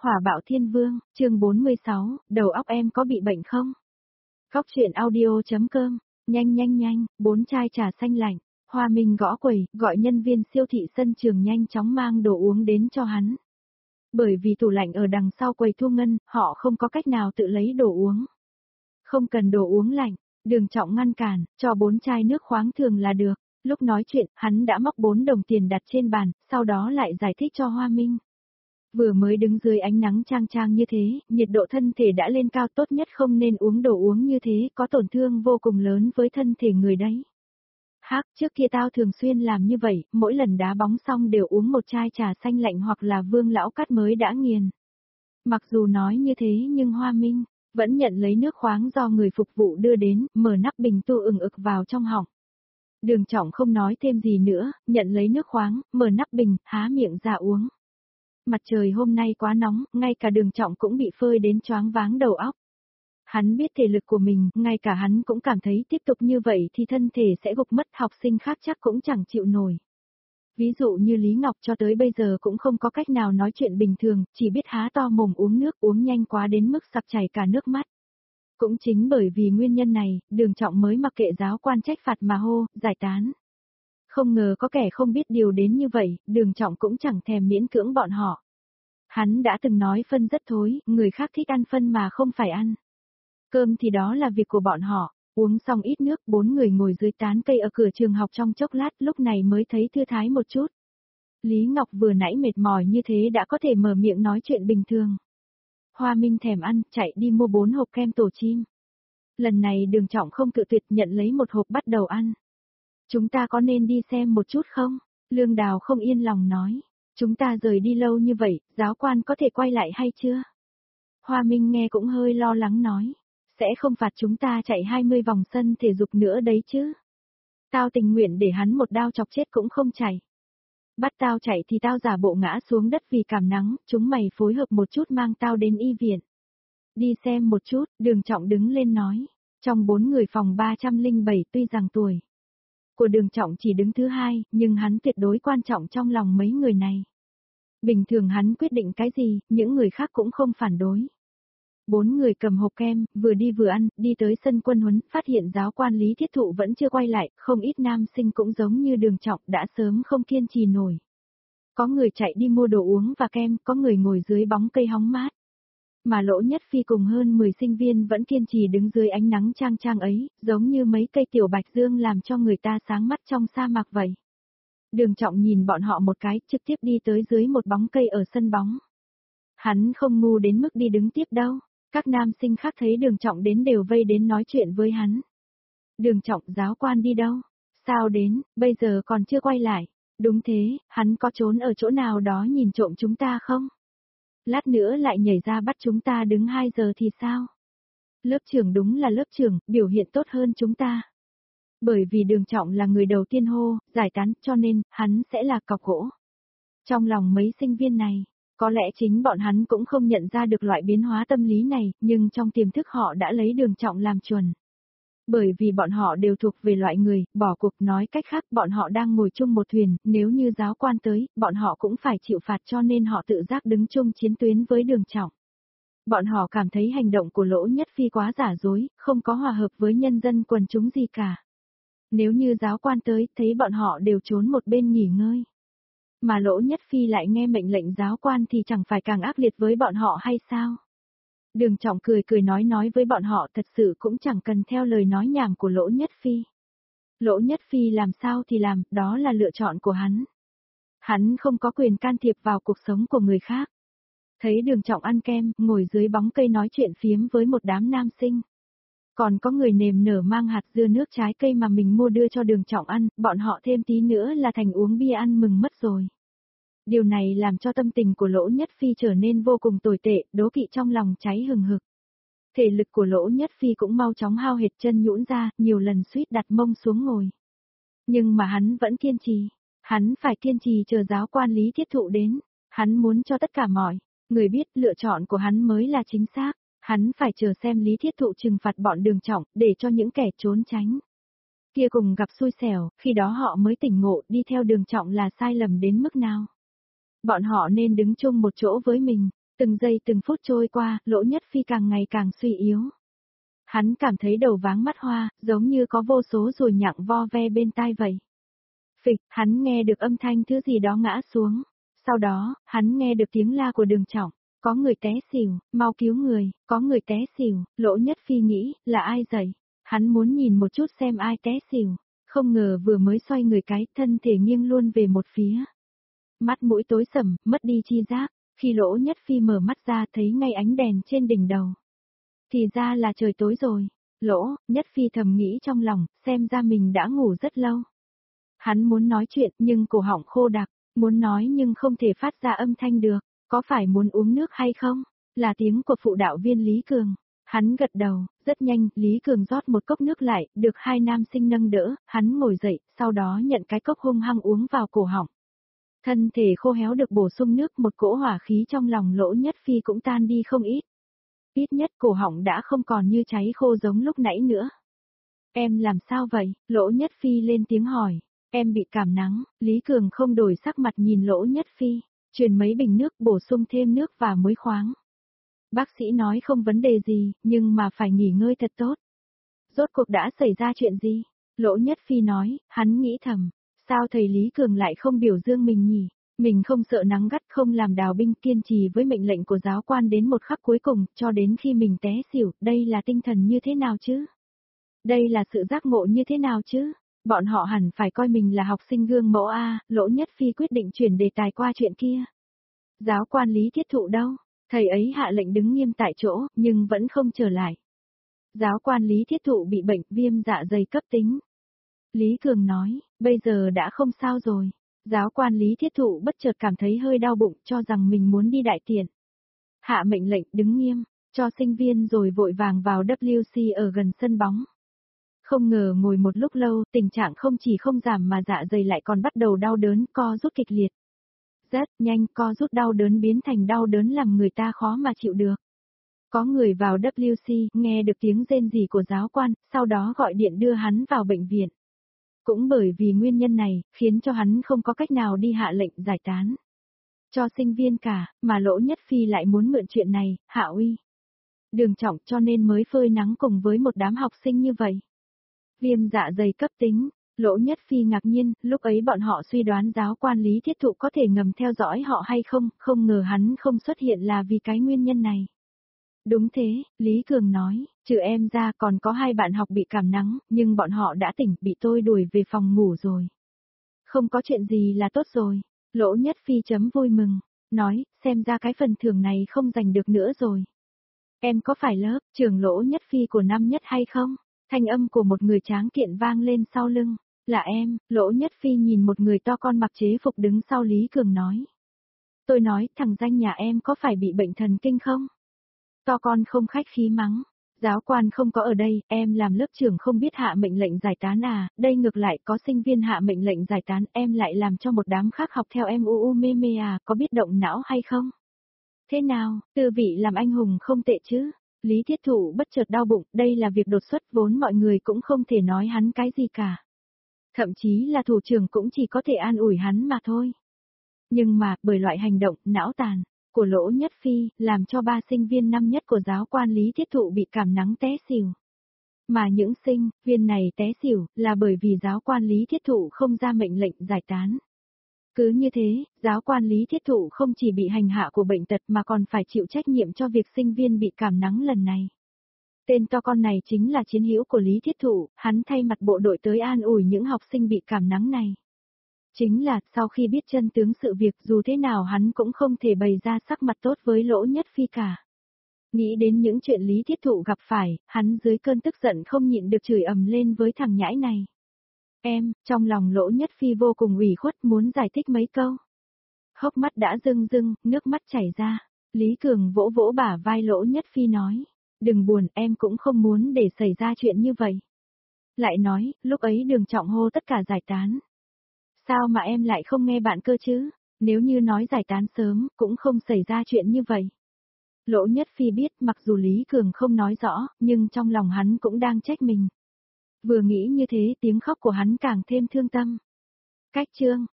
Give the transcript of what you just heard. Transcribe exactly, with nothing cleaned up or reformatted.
Hỏa bạo thiên vương, chương bốn mươi sáu, đầu óc em có bị bệnh không? Góc truyện audio.com, nhanh nhanh nhanh, bốn chai trà xanh lạnh. Hoa Minh gõ quầy, gọi nhân viên siêu thị sân trường nhanh chóng mang đồ uống đến cho hắn. Bởi vì tủ lạnh ở đằng sau quầy thu ngân, họ không có cách nào tự lấy đồ uống. Không cần đồ uống lạnh, Đường Trọng ngăn cản, cho bốn chai nước khoáng thường là được. Lúc nói chuyện, hắn đã móc bốn đồng tiền đặt trên bàn, sau đó lại giải thích cho Hoa Minh. Vừa mới đứng dưới ánh nắng chang chang như thế, nhiệt độ thân thể đã lên cao, tốt nhất không nên uống đồ uống như thế, có tổn thương vô cùng lớn với thân thể người đấy. Hắc, trước kia tao thường xuyên làm như vậy, mỗi lần đá bóng xong đều uống một chai trà xanh lạnh hoặc là Vương lão cắt mới đã nghiền. Mặc dù nói như thế nhưng Hoa Minh vẫn nhận lấy nước khoáng do người phục vụ đưa đến, mở nắp bình tu ừng ực vào trong họng. Đường Trọng không nói thêm gì nữa, nhận lấy nước khoáng, mở nắp bình, há miệng ra uống. Mặt trời hôm nay quá nóng, ngay cả Đường Trọng cũng bị phơi đến choáng váng đầu óc. Hắn biết thể lực của mình, ngay cả hắn cũng cảm thấy tiếp tục như vậy thì thân thể sẽ gục mất, học sinh khác chắc cũng chẳng chịu nổi. Ví dụ như Lý Ngọc cho tới bây giờ cũng không có cách nào nói chuyện bình thường, chỉ biết há to mồm uống nước, uống nhanh quá đến mức sặc chảy cả nước mắt. Cũng chính bởi vì nguyên nhân này, Đường Trọng mới mặc kệ giáo quan trách phạt mà hô, giải tán. Không ngờ có kẻ không biết điều đến như vậy, Đường Trọng cũng chẳng thèm miễn cưỡng bọn họ. Hắn đã từng nói phân rất thối, người khác thích ăn phân mà không phải ăn. Cơm thì đó là việc của bọn họ, uống xong ít nước, bốn người ngồi dưới tán cây ở cửa trường học trong chốc lát, lúc này mới thấy thư thái một chút. Lý Ngọc vừa nãy mệt mỏi như thế đã có thể mở miệng nói chuyện bình thường. Hoa Minh thèm ăn, chạy đi mua bốn hộp kem tổ chim. Lần này Đường Trọng không cự tuyệt, nhận lấy một hộp bắt đầu ăn. Chúng ta có nên đi xem một chút không? Lương Đào không yên lòng nói. Chúng ta rời đi lâu như vậy, giáo quan có thể quay lại hay chưa? Hoa Minh nghe cũng hơi lo lắng nói. Sẽ không phạt chúng ta chạy hai mươi vòng sân thể dục nữa đấy chứ? Tao tình nguyện để hắn một đao chọc chết cũng không chạy. Bắt tao chạy thì tao giả bộ ngã xuống đất vì cảm nắng, chúng mày phối hợp một chút mang tao đến y viện. Đi xem một chút, Đường Trọng đứng lên nói. Trong bốn người phòng ba trăm lẻ bảy tuy rằng tuổi của Đường Trọng chỉ đứng thứ hai, nhưng hắn tuyệt đối quan trọng trong lòng mấy người này. Bình thường hắn quyết định cái gì, những người khác cũng không phản đối. Bốn người cầm hộp kem, vừa đi vừa ăn, đi tới sân quân huấn, phát hiện giáo quan Lý Thiết Thụ vẫn chưa quay lại, không ít nam sinh cũng giống như Đường Trọng đã sớm không kiên trì nổi. Có người chạy đi mua đồ uống và kem, có người ngồi dưới bóng cây hóng mát. Mà Lỗ Nhất Phi cùng hơn mười sinh viên vẫn kiên trì đứng dưới ánh nắng chang chang ấy, giống như mấy cây tiểu bạch dương làm cho người ta sáng mắt trong sa mạc vậy. Đường Trọng nhìn bọn họ một cái, trực tiếp đi tới dưới một bóng cây ở sân bóng. Hắn không ngu đến mức đi đứng tiếp đâu. Các nam sinh khác thấy Đường Trọng đến đều vây đến nói chuyện với hắn. Đường Trọng, giáo quan đi đâu? Sao đến, bây giờ còn chưa quay lại? Đúng thế, hắn có trốn ở chỗ nào đó nhìn trộm chúng ta không? Lát nữa lại nhảy ra bắt chúng ta đứng hai giờ thì sao? Lớp trưởng đúng là lớp trưởng, biểu hiện tốt hơn chúng ta. Bởi vì Đường Trọng là người đầu tiên hô, giải tán, cho nên, hắn sẽ là cọc gỗ. Trong lòng mấy sinh viên này, có lẽ chính bọn hắn cũng không nhận ra được loại biến hóa tâm lý này, nhưng trong tiềm thức họ đã lấy Đường Trọng làm chuẩn. Bởi vì bọn họ đều thuộc về loại người, bỏ cuộc, nói cách khác bọn họ đang ngồi chung một thuyền, nếu như giáo quan tới, bọn họ cũng phải chịu phạt, cho nên họ tự giác đứng chung chiến tuyến với Đường Trọng. Bọn họ cảm thấy hành động của Lỗ Nhất Phi quá giả dối, không có hòa hợp với nhân dân quần chúng gì cả. Nếu như giáo quan tới, thấy bọn họ đều trốn một bên nghỉ ngơi. Mà Lỗ Nhất Phi lại nghe mệnh lệnh giáo quan thì chẳng phải càng ác liệt với bọn họ hay sao? Đường Trọng cười cười nói nói với bọn họ, thật sự cũng chẳng cần theo lời nói nhảm của Lỗ Nhất Phi. Lỗ Nhất Phi làm sao thì làm, đó là lựa chọn của hắn. Hắn không có quyền can thiệp vào cuộc sống của người khác. Thấy Đường Trọng ăn kem, ngồi dưới bóng cây nói chuyện phiếm với một đám nam sinh. Còn có người nềm nở mang hạt dưa nước trái cây mà mình mua đưa cho Đường Trọng ăn, bọn họ thêm tí nữa là thành uống bia ăn mừng mất rồi. Điều này làm cho tâm tình của Lỗ Nhất Phi trở nên vô cùng tồi tệ, đố kỵ trong lòng cháy hừng hực. Thể lực của Lỗ Nhất Phi cũng mau chóng hao hệt, chân nhũn ra, nhiều lần suýt đặt mông xuống ngồi. Nhưng mà hắn vẫn kiên trì, hắn phải kiên trì chờ giáo quan Lý Thiết Thụ đến, hắn muốn cho tất cả mọi người biết lựa chọn của hắn mới là chính xác, hắn phải chờ xem Lý Thiết Thụ trừng phạt bọn Đường Trọng, để cho những kẻ trốn tránh kia cùng gặp xui xẻo, khi đó họ mới tỉnh ngộ đi theo Đường Trọng là sai lầm đến mức nào. Bọn họ nên đứng chung một chỗ với mình, Từng giây từng phút trôi qua, Lỗ Nhất Phi càng ngày càng suy yếu. Hắn cảm thấy đầu váng mắt hoa, giống như có vô số ruồi nhặng vo ve bên tai vậy. Phịch, hắn nghe được âm thanh thứ gì đó ngã xuống. Sau đó, hắn nghe được tiếng la của Đường Trọng. Có người té xỉu, mau cứu người, có người té xỉu, Lỗ Nhất Phi nghĩ, là ai dậy? Hắn muốn nhìn một chút xem ai té xỉu. Không ngờ vừa mới xoay người cái, thân thể nghiêng luôn về một phía. Mắt mũi tối sầm, mất đi chi giác. Khi Lỗ Nhất Phi mở mắt ra thấy ngay ánh đèn trên đỉnh đầu. Thì ra là trời tối rồi. Lỗ Nhất Phi thầm nghĩ trong lòng, xem ra mình đã ngủ rất lâu. Hắn muốn nói chuyện nhưng cổ họng khô đặc, muốn nói nhưng không thể phát ra âm thanh được. Có phải muốn uống nước hay không? Là tiếng của phụ đạo viên Lý Cường. Hắn gật đầu, rất nhanh, Lý Cường rót một cốc nước lại, được hai nam sinh nâng đỡ, hắn ngồi dậy, sau đó nhận cái cốc hung hăng uống vào cổ họng. Thân thể khô héo được bổ sung nước, một cỗ hỏa khí trong lòng Lỗ Nhất Phi cũng tan đi không ít. Ít nhất cổ họng đã không còn như cháy khô giống lúc nãy nữa. Em làm sao vậy? Lỗ Nhất Phi lên tiếng hỏi. Em bị cảm nắng, Lý Cường không đổi sắc mặt nhìn Lỗ Nhất Phi, truyền mấy bình nước bổ sung thêm nước và muối khoáng. Bác sĩ nói không vấn đề gì, nhưng mà phải nghỉ ngơi thật tốt. Rốt cuộc đã xảy ra chuyện gì? Lỗ Nhất Phi nói, hắn nghĩ thầm, sao thầy Lý Cường lại không biểu dương mình nhỉ? Mình không sợ nắng gắt, không làm đào binh, kiên trì với mệnh lệnh của giáo quan đến một khắc cuối cùng, cho đến khi mình té xỉu, đây là tinh thần như thế nào chứ? Đây là sự giác ngộ như thế nào chứ? Bọn họ hẳn phải coi mình là học sinh gương mẫu A. Lỗ Nhất Phi quyết định chuyển đề tài qua chuyện kia. Giáo quan Lý Thiết Thụ đâu? Thầy ấy hạ lệnh đứng nghiêm tại chỗ, nhưng vẫn không trở lại. Giáo quan Lý Thiết Thụ bị bệnh viêm dạ dày cấp tính. Lý Cường nói, bây giờ đã không sao rồi. Giáo quan Lý Thiết Thụ bất chợt cảm thấy hơi đau bụng, cho rằng mình muốn đi đại tiện. Hạ mệnh lệnh đứng nghiêm, cho sinh viên rồi vội vàng vào W C ở gần sân bóng. Không ngờ ngồi một lúc lâu, tình trạng không chỉ không giảm mà dạ dày lại còn bắt đầu đau đớn, co rút kịch liệt. Rất nhanh, co rút đau đớn biến thành đau đớn làm người ta khó mà chịu được. Có người vào W C, nghe được tiếng rên rỉ của giáo quan, sau đó gọi điện đưa hắn vào bệnh viện. Cũng bởi vì nguyên nhân này, khiến cho hắn không có cách nào đi hạ lệnh giải tán. Cho sinh viên cả, mà Lỗ Nhất Phi lại muốn mượn chuyện này, hạ uy. Đường Trọng cho nên mới phơi nắng cùng với một đám học sinh như vậy. Viêm dạ dày cấp tính, Lỗ Nhất Phi ngạc nhiên, lúc ấy bọn họ suy đoán giáo quan Lý Thiết Thụ có thể ngầm theo dõi họ hay không, không ngờ hắn không xuất hiện là vì cái nguyên nhân này. Đúng thế, Lý Cường nói, trừ em ra còn có hai bạn học bị cảm nắng, nhưng bọn họ đã tỉnh, bị tôi đuổi về phòng ngủ rồi. Không có chuyện gì là tốt rồi. Lỗ Nhất Phi chấm vui mừng, nói, xem ra cái phần thưởng này không giành được nữa rồi. Em có phải lớp trưởng Lỗ Nhất Phi của năm nhất hay không? Thanh âm của một người tráng kiện vang lên sau lưng. Là em. Lỗ Nhất Phi nhìn một người to con mặc chế phục đứng sau Lý Cường nói. Tôi nói, thằng danh nhà em có phải bị bệnh thần kinh không? To con không khách khí mắng. Giáo quan không có ở đây, em làm lớp trưởng không biết hạ mệnh lệnh giải tán à, đây ngược lại có sinh viên hạ mệnh lệnh giải tán, em lại làm cho một đám khác học theo em u u mê mê à, có biết động não hay không? Thế nào, tư vị làm anh hùng không tệ chứ? Lý Thiết Thụ bất chợt đau bụng, đây là việc đột xuất vốn mọi người cũng không thể nói hắn cái gì cả. Thậm chí là thủ trưởng cũng chỉ có thể an ủi hắn mà thôi. Nhưng mà, bởi loại hành động, não tàn, của Lỗ Nhất Phi, làm cho ba sinh viên năm nhất của giáo quan Lý Thiết Thụ bị cảm nắng té xỉu. Mà những sinh viên này té xỉu, là bởi vì giáo quan Lý Thiết Thụ không ra mệnh lệnh giải tán. Cứ như thế, giáo quan Lý Thiết Thụ không chỉ bị hành hạ của bệnh tật mà còn phải chịu trách nhiệm cho việc sinh viên bị cảm nắng lần này. Tên to con này chính là chiến hữu của Lý Thiết Thụ, hắn thay mặt bộ đội tới an ủi những học sinh bị cảm nắng này. Chính là, sau khi biết chân tướng sự việc dù thế nào hắn cũng không thể bày ra sắc mặt tốt với Lỗ Nhất Phi cả. Nghĩ đến những chuyện Lý Thiết Thụ gặp phải, hắn dưới cơn tức giận không nhịn được chửi ầm lên với thằng nhãi này. Em, trong lòng Lỗ Nhất Phi vô cùng ủy khuất muốn giải thích mấy câu. Hốc mắt đã rưng rưng, nước mắt chảy ra. Lý Cường vỗ vỗ bả vai Lỗ Nhất Phi nói. Đừng buồn, em cũng không muốn để xảy ra chuyện như vậy. Lại nói, lúc ấy Đường Trọng hô tất cả giải tán. Sao mà em lại không nghe bạn cơ chứ? Nếu như nói giải tán sớm, cũng không xảy ra chuyện như vậy. Lỗ Nhất Phi biết mặc dù Lý Cường không nói rõ, nhưng trong lòng hắn cũng đang trách mình. Vừa nghĩ như thế tiếng khóc của hắn càng thêm thương tâm. Cách chương